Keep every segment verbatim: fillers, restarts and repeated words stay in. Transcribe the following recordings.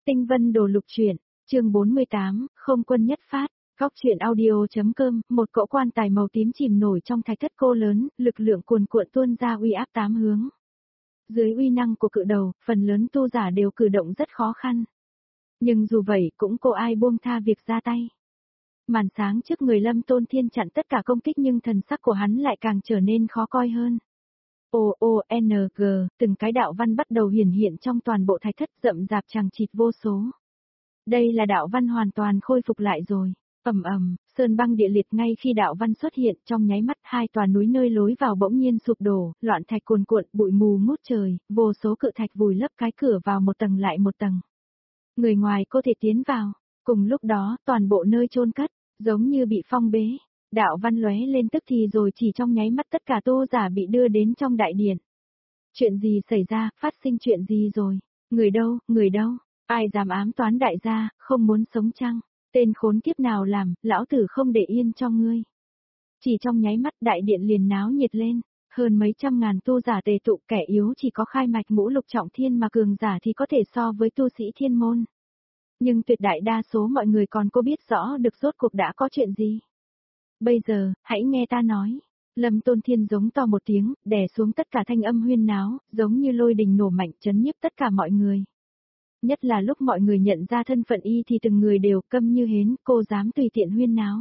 Tinh vân đồ lục truyện, chương bốn mươi tám, không quân nhất phát, góc truyện audio.com, một cỗ quan tài màu tím chìm nổi trong thạch thất cô lớn, lực lượng cuồn cuộn tuôn ra uy áp tám hướng. Dưới uy năng của cự đầu, phần lớn tu giả đều cử động rất khó khăn. Nhưng dù vậy cũng cô ai buông tha việc ra tay. Màn sáng trước người Lâm Tôn Thiên chặn tất cả công kích nhưng thần sắc của hắn lại càng trở nên khó coi hơn. O O N G, từng cái đạo văn bắt đầu hiển hiện trong toàn bộ thạch thất rậm rạp chằng chịt vô số. Đây là đạo văn hoàn toàn khôi phục lại rồi. Ầm ầm, sơn băng địa liệt ngay khi đạo văn xuất hiện trong nháy mắt hai tòa núi nơi lối vào bỗng nhiên sụp đổ, loạn thạch cuồn cuộn, bụi mù ngút trời, vô số cự thạch vùi lấp cái cửa vào một tầng lại một tầng. Người ngoài có thể tiến vào, cùng lúc đó toàn bộ nơi chôn cất, giống như bị phong bế. Đạo văn lóe lên tức thì rồi chỉ trong nháy mắt tất cả tu giả bị đưa đến trong đại điện. Chuyện gì xảy ra, phát sinh chuyện gì rồi? Người đâu, người đâu? Ai dám ám toán đại gia, không muốn sống chăng? Tên khốn kiếp nào làm, lão tử không để yên cho ngươi. Chỉ trong nháy mắt đại điện liền náo nhiệt lên, hơn mấy trăm ngàn tu giả tề tụ, kẻ yếu chỉ có khai mạch ngũ lục trọng thiên mà cường giả thì có thể so với tu sĩ thiên môn. Nhưng tuyệt đại đa số mọi người còn có biết rõ được rốt cuộc đã có chuyện gì. Bây giờ, hãy nghe ta nói. Lâm Tôn Thiên giống to một tiếng, đè xuống tất cả thanh âm huyên náo, giống như lôi đình nổ mạnh chấn nhiếp tất cả mọi người. Nhất là lúc mọi người nhận ra thân phận y thì từng người đều câm như hến, cô dám tùy tiện huyên náo.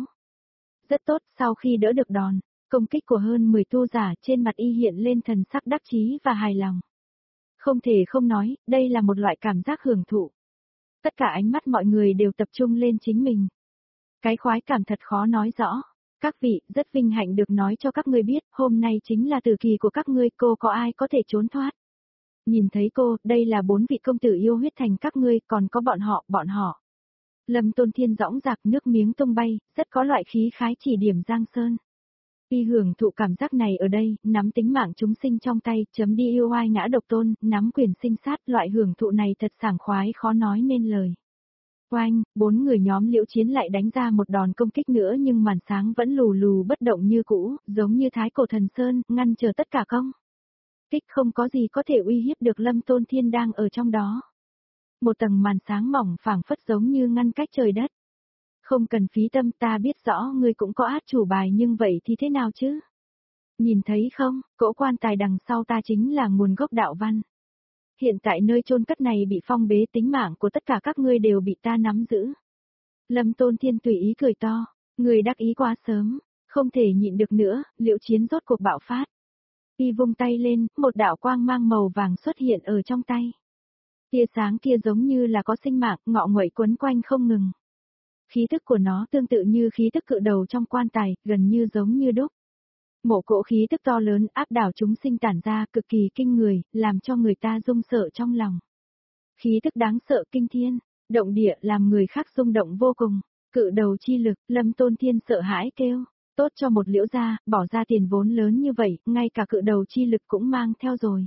Rất tốt, sau khi đỡ được đòn, công kích của hơn mười tu giả trên mặt y hiện lên thần sắc đắc chí và hài lòng. Không thể không nói, đây là một loại cảm giác hưởng thụ. Tất cả ánh mắt mọi người đều tập trung lên chính mình. Cái khoái cảm thật khó nói rõ. Các vị, rất vinh hạnh được nói cho các ngươi biết, hôm nay chính là tử kỳ của các ngươi, cô có ai có thể trốn thoát. Nhìn thấy cô, đây là bốn vị công tử yêu huyết thành các ngươi, còn có bọn họ, bọn họ. Lâm Tôn Thiên dõng dạc nước miếng tung bay, rất có loại khí khái chỉ điểm Giang Sơn. Y hưởng thụ cảm giác này ở đây, nắm tính mạng chúng sinh trong tay, chấm đi yêu ai ngã độc tôn, nắm quyền sinh sát, loại hưởng thụ này thật sảng khoái khó nói nên lời. Oanh, bốn người nhóm Liễu Chiến lại đánh ra một đòn công kích nữa nhưng màn sáng vẫn lù lù bất động như cũ, giống như thái cổ thần sơn, ngăn chờ tất cả công kích, không có gì có thể uy hiếp được Lâm Tôn Thiên đang ở trong đó. Một tầng màn sáng mỏng phảng phất giống như ngăn cách trời đất. Không cần phí tâm, ta biết rõ ngươi cũng có át chủ bài nhưng vậy thì thế nào chứ? Nhìn thấy không, cỗ quan tài đằng sau ta chính là nguồn gốc đạo văn. Hiện tại nơi chôn cất này bị phong bế, tính mạng của tất cả các ngươi đều bị ta nắm giữ. Lâm Tôn Thiên tùy ý cười to, người đắc ý quá sớm, không thể nhịn được nữa, Liễu Chiến rốt cuộc bạo phát. Y vung tay lên, một đạo quang mang màu vàng xuất hiện ở trong tay. Tia sáng kia giống như là có sinh mạng, ngọ nguậy quấn quanh không ngừng. Khí tức của nó tương tự như khí tức cự đầu trong quan tài, gần như giống như đúc. Một cỗ khí tức to lớn áp đảo chúng sinh tản ra cực kỳ kinh người, làm cho người ta rung sợ trong lòng. Khí tức đáng sợ kinh thiên, động địa làm người khác rung động vô cùng. Cự đầu chi lực, Lâm Tôn Thiên sợ hãi kêu, tốt cho một Liễu gia, bỏ ra tiền vốn lớn như vậy, ngay cả cự đầu chi lực cũng mang theo rồi.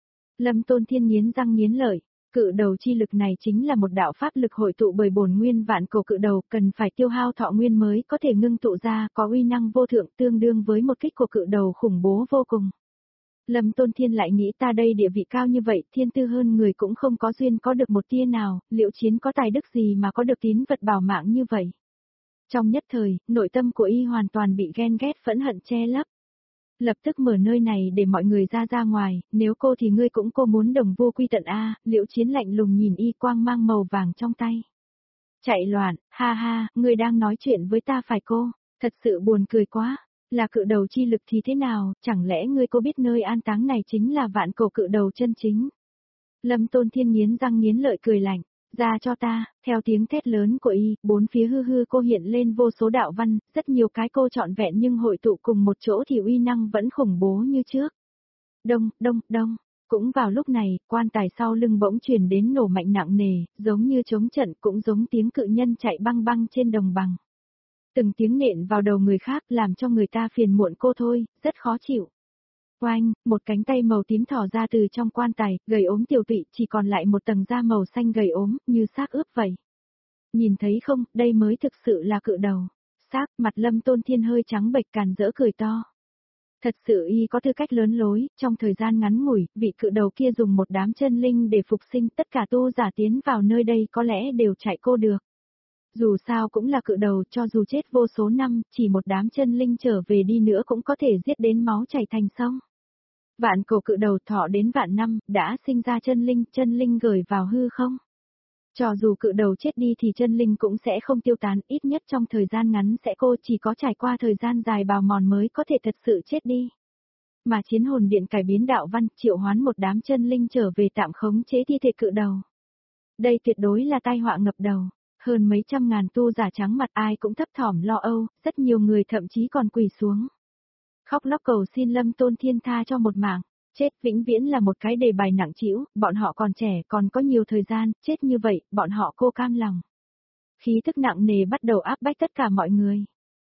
Lâm Tôn Thiên nghiến răng nghiến lợi. Cự đầu chi lực này chính là một đạo pháp lực hội tụ bởi bổn nguyên vạn cổ cự đầu, cần phải tiêu hao thọ nguyên mới có thể ngưng tụ ra, có uy năng vô thượng tương đương với một kích của cự đầu khủng bố vô cùng. Lâm Tôn Thiên lại nghĩ ta đây địa vị cao như vậy, thiên tư hơn người cũng không có duyên có được một tia nào, Liễu Chiến có tài đức gì mà có được tín vật bảo mạng như vậy. Trong nhất thời, nội tâm của y hoàn toàn bị ghen ghét phẫn hận che lấp. Lập tức mở nơi này để mọi người ra ra ngoài, nếu cô thì ngươi cũng cô muốn đồng vô quy tận a. Liễu Chiến lạnh lùng nhìn y quang mang màu vàng trong tay. Chạy loạn, ha ha, ngươi đang nói chuyện với ta phải cô, thật sự buồn cười quá, là cự đầu chi lực thì thế nào, chẳng lẽ ngươi cô biết nơi an táng này chính là vạn cổ cự đầu chân chính. Lâm Tôn Thiên nghiến răng nghiến lợi cười lạnh. Ra cho ta, theo tiếng thét lớn của y, bốn phía hư hư cô hiện lên vô số đạo văn, rất nhiều cái cô trọn vẹn nhưng hội tụ cùng một chỗ thì uy năng vẫn khủng bố như trước. Đông, đông, đông, cũng vào lúc này, quan tài sau lưng bỗng truyền đến nổ mạnh nặng nề, giống như chống trận cũng giống tiếng cự nhân chạy băng băng trên đồng bằng. Từng tiếng nện vào đầu người khác làm cho người ta phiền muộn cô thôi, rất khó chịu. Oanh, một cánh tay màu tím thò ra từ trong quan tài, gầy ốm tiểu tụy chỉ còn lại một tầng da màu xanh gầy ốm, như xác ướp vậy. Nhìn thấy không, đây mới thực sự là cự đầu. Xác, mặt Lâm Tôn Thiên hơi trắng bệch càn rỡ cười to. Thật sự y có tư cách lớn lối, trong thời gian ngắn ngủi, vị cự đầu kia dùng một đám chân linh để phục sinh, tất cả tu giả tiến vào nơi đây có lẽ đều chạy cô được. Dù sao cũng là cự đầu, cho dù chết vô số năm, chỉ một đám chân linh trở về đi nữa cũng có thể giết đến máu chảy thành sông. Vạn cổ cự đầu thọ đến vạn năm, đã sinh ra chân linh, chân linh gửi vào hư không. Cho dù cự đầu chết đi thì chân linh cũng sẽ không tiêu tán, ít nhất trong thời gian ngắn sẽ cô chỉ có trải qua thời gian dài bào mòn mới có thể thật sự chết đi. Mà chiến hồn điện cải biến đạo văn, triệu hoán một đám chân linh trở về tạm khống chế thi thể cự đầu. Đây tuyệt đối là tai họa ngập đầu. Hơn mấy trăm ngàn tu giả trắng mặt ai cũng thấp thỏm lo âu, rất nhiều người thậm chí còn quỳ xuống. Khóc lóc cầu xin Lâm Tôn Thiên tha cho một mạng, chết vĩnh viễn là một cái đề bài nặng trĩu, bọn họ còn trẻ còn có nhiều thời gian, chết như vậy, bọn họ cô cam lòng. Khí thức nặng nề bắt đầu áp bách tất cả mọi người.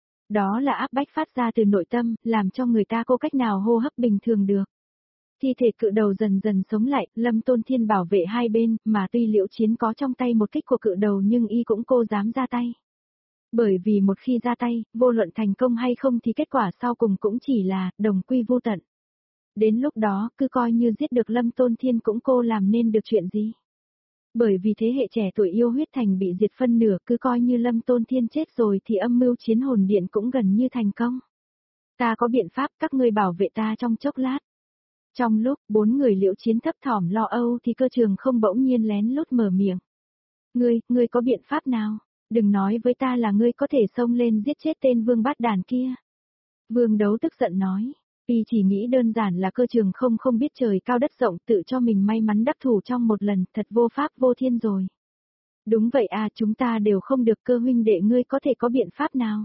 Đó là áp bách phát ra từ nội tâm, làm cho người ta cô cách nào hô hấp bình thường được. Thi thể cự đầu dần dần sống lại, Lâm Tôn Thiên bảo vệ hai bên, mà tuy Liễu Chiến có trong tay một kích của cự đầu nhưng y cũng cô dám ra tay. Bởi vì một khi ra tay, vô luận thành công hay không thì kết quả sau cùng cũng chỉ là, đồng quy vô tận. Đến lúc đó, cứ coi như giết được Lâm Tôn Thiên cũng cô làm nên được chuyện gì. Bởi vì thế hệ trẻ tuổi yêu huyết thành bị diệt phân nửa, cứ coi như Lâm Tôn Thiên chết rồi thì âm mưu chiến hồn điện cũng gần như thành công. Ta có biện pháp, các ngươi bảo vệ ta trong chốc lát. Trong lúc bốn người Liễu Chiến thấp thỏm lo âu thì Cơ Trường không bỗng nhiên lén lút mở miệng. Ngươi, ngươi có biện pháp nào? Đừng nói với ta là ngươi có thể xông lên giết chết tên Vương Bát Đàn kia. Vương Đấu tức giận nói, y chỉ nghĩ đơn giản là Cơ Trường không không biết trời cao đất rộng tự cho mình may mắn đắc thủ trong một lần, thật vô pháp vô thiên rồi. Đúng vậy à, chúng ta đều không được, Cơ huynh đệ ngươi có thể có biện pháp nào?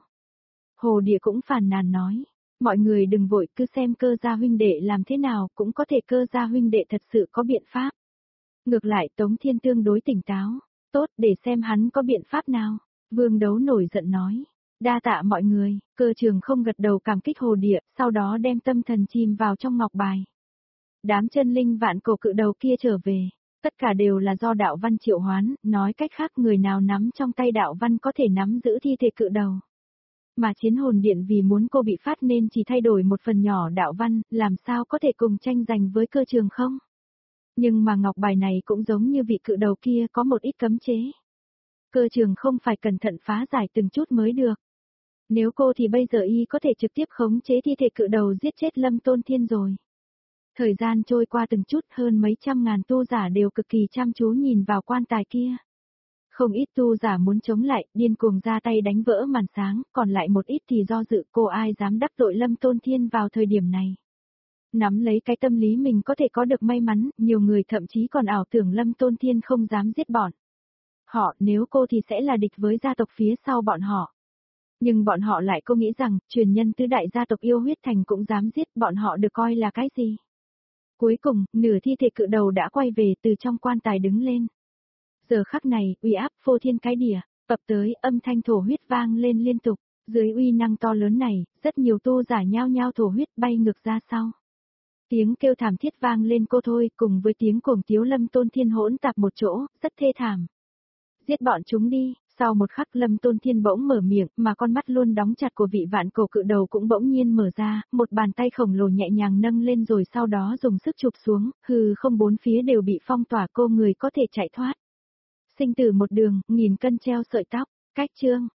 Hồ Địa cũng phàn nàn nói. Mọi người đừng vội, cứ xem Cơ gia huynh đệ làm thế nào, cũng có thể Cơ gia huynh đệ thật sự có biện pháp. Ngược lại Tống Thiên tương đối tỉnh táo, tốt để xem hắn có biện pháp nào. Vương Đấu nổi giận nói, đa tạ mọi người, Cơ Trường không gật đầu cảm kích Hồ Địa, sau đó đem tâm thần chìm vào trong ngọc bài. Đám chân linh vạn cổ cự đầu kia trở về, tất cả đều là do đạo văn triệu hoán, nói cách khác người nào nắm trong tay đạo văn có thể nắm giữ thi thể cự đầu. Mà chiến hồn điện vì muốn cô bị phát nên chỉ thay đổi một phần nhỏ đạo văn, làm sao có thể cùng tranh giành với Cơ Trường không? Nhưng mà ngọc bài này cũng giống như vị cự đầu kia có một ít cấm chế. Cơ Trường không phải cẩn thận phá giải từng chút mới được. Nếu cô thì bây giờ y có thể trực tiếp khống chế thi thể cự đầu giết chết Lâm Tôn Thiên rồi. Thời gian trôi qua từng chút, hơn mấy trăm ngàn tu giả đều cực kỳ chăm chú nhìn vào quan tài kia. Không ít tu giả muốn chống lại, điên cuồng ra tay đánh vỡ màn sáng, còn lại một ít thì do dự, cô ai dám đắc tội Lâm Tôn Thiên vào thời điểm này. Nắm lấy cái tâm lý mình có thể có được may mắn, nhiều người thậm chí còn ảo tưởng Lâm Tôn Thiên không dám giết bọn họ, nếu cô thì sẽ là địch với gia tộc phía sau bọn họ. Nhưng bọn họ lại cô nghĩ rằng, truyền nhân tứ đại gia tộc yêu huyết thành cũng dám giết, bọn họ được coi là cái gì? Cuối cùng, nửa thi thể cự đầu đã quay về từ trong quan tài đứng lên. Giờ khắc này, uy áp phô thiên cái địa, ập tới, âm thanh thổ huyết vang lên liên tục, dưới uy năng to lớn này, rất nhiều tu giả nhao nhao thổ huyết bay ngược ra sau. Tiếng kêu thảm thiết vang lên cô thôi, cùng với tiếng cuồng tiếu Lâm Tôn Thiên hỗn tạp một chỗ, rất thê thảm. Giết bọn chúng đi, sau một khắc Lâm Tôn Thiên bỗng mở miệng, mà con mắt luôn đóng chặt của vị vạn cổ cự đầu cũng bỗng nhiên mở ra, một bàn tay khổng lồ nhẹ nhàng nâng lên rồi sau đó dùng sức chụp xuống, hừ không bốn phía đều bị phong tỏa, cô người có thể chạy thoát. Sinh tử một đường, nghìn cân treo sợi tóc, cách chương.